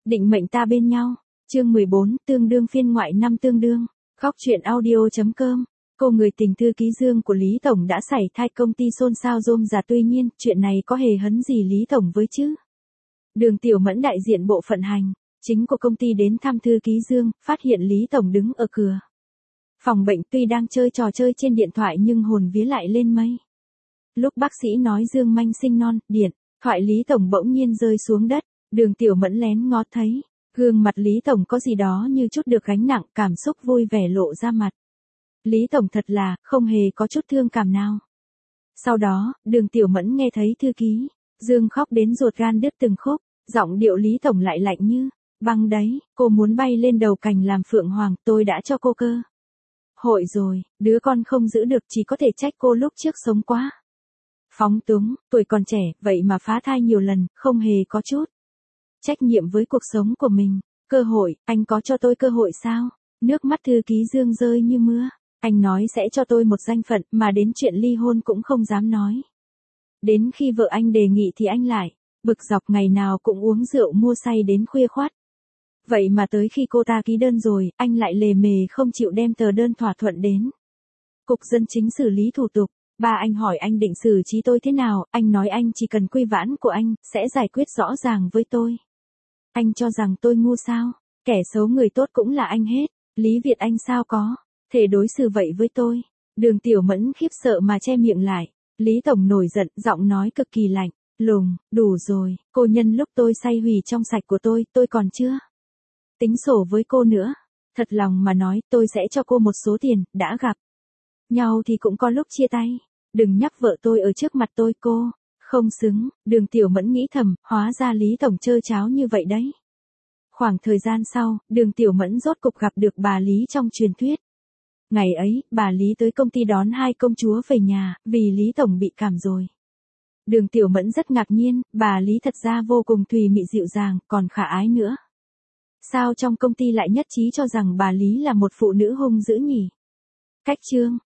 Định mệnh ta bên nhau. Chương 14, tương đương phiên ngoại năm tương đương. Góc truyện audio.com. Cô người tình thư ký Dương của Lý Tổng đã sảy thai, công ty xôn xao rôm rả, tuy nhiên, chuyện này có hề hấn gì Lý Tổng với chứ? Đường Tiểu Mẫn đại diện bộ phận hành chính của công ty đến thăm thư ký Dương, phát hiện Lý Tổng đứng ở cửa phòng bệnh, tuy đang chơi trò chơi trên điện thoại nhưng hồn vía lại lên mây. Lúc bác sĩ nói Dương manh sinh non, điện thoại Lý Tổng bỗng nhiên rơi xuống đất. Đường Tiểu Mẫn lén ngó thấy gương mặt Lý Tổng có gì đó như chút được gánh nặng, cảm xúc vui vẻ lộ ra mặt. Lý Tổng thật là không hề có chút thương cảm nào. Sau đó, Đường Tiểu Mẫn nghe thấy thư ký Dương khóc đến ruột gan đứt từng khúc, giọng điệu Lý Tổng lại lạnh như băng đấy, cô muốn bay lên đầu cành làm phượng hoàng, tôi đã cho cô cơ hội rồi, đứa con không giữ được, chỉ có thể trách cô lúc trước sống quá phóng túng, tuổi còn trẻ, vậy mà phá thai nhiều lần, không hề có chút trách nhiệm với cuộc sống của mình. Cơ hội, anh có cho tôi cơ hội sao? Nước mắt thư ký Dương rơi như mưa. Anh nói sẽ cho tôi một danh phận, mà đến chuyện ly hôn cũng không dám nói. Đến khi vợ anh đề nghị thì anh lại bực dọc, ngày nào cũng uống rượu mua say đến khuya khoắt. Vậy mà tới khi cô ta ký đơn rồi, anh lại lề mề không chịu đem tờ đơn thỏa thuận đến Cục Dân chính xử lý thủ tục. Ba anh hỏi anh định xử trí tôi thế nào, anh nói anh chỉ cần quy vãn của anh, sẽ giải quyết rõ ràng với tôi. Anh cho rằng tôi ngu sao? Kẻ xấu người tốt cũng là anh hết. Lý Việt Anh sao có thể đối xử vậy với tôi? Đường Tiểu Mẫn khiếp sợ mà che miệng lại. Lý Tổng nổi giận, giọng nói cực kỳ lạnh lùng, đủ rồi, cô nhân lúc tôi say hủy trong sạch của tôi còn chưa tính sổ với cô nữa. Thật lòng mà nói, tôi sẽ cho cô một số tiền, đã gặp nhau thì cũng có lúc chia tay. Đừng nhắc vợ tôi ở trước mặt tôi, cô không xứng. Đường Tiểu Mẫn nghĩ thầm, hóa ra Lý Tổng trơ cháo như vậy đấy. Khoảng thời gian sau, Đường Tiểu Mẫn rốt cục gặp được bà Lý trong truyền thuyết. Ngày ấy, bà Lý tới công ty đón hai công chúa về nhà, vì Lý Tổng bị cảm rồi. Đường Tiểu Mẫn rất ngạc nhiên, bà Lý thật ra vô cùng thùy mị dịu dàng, còn khả ái nữa. Sao trong công ty lại nhất trí cho rằng bà Lý là một phụ nữ hung dữ nhỉ? Cách chương